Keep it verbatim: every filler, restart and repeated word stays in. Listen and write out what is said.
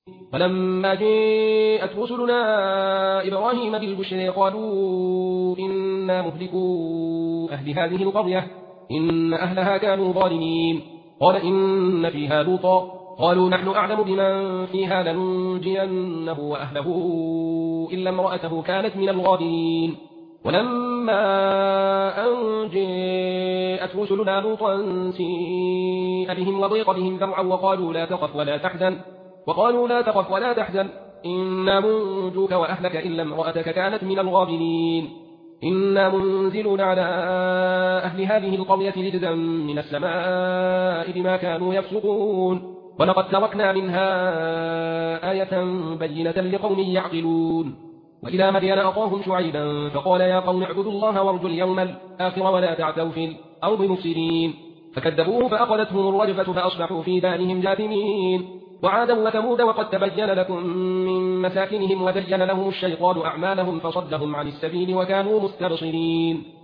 فلما جاءت رسلنا إبراهيم بالبشر قالوا إنا مهلكو أهل هذه القرية إن أهلها كانوا ظالمين. قال إن فيها لوطا قالوا نحن أعلم بمن فيها لننجينه وأهله إلا امرأته كانت من الغابرين. ولما أن جاءت رسلنا لوطا سيء بهم وضيق بهم ذرعا وقالوا لا تخف ولا تحزن وقالوا لا تخف ولا تحزن إنا منجوك وأهلك إلا امرأتك كانت من الغابرين. إنا منزلون على أهل هذه القرية رجزا من السماء بما كانوا يفسقون ولقد تركنا منها آية بينة لقوم يعقلون. وإلى مدين أخاهم شعيبا فقال يا قوم اعبدوا الله وارجوا اليوم الآخر ولا تعثوا في الأرض مفسدين. فكذبوه فأخذتهم الرجفة فأصبحوا في دارهم جاثمين. وعادا وثمود وقد تبين لكم من مساكنهم وزين لهم الشيطان أعمالهم فصدهم عن السبيل وكانوا مستبصرين.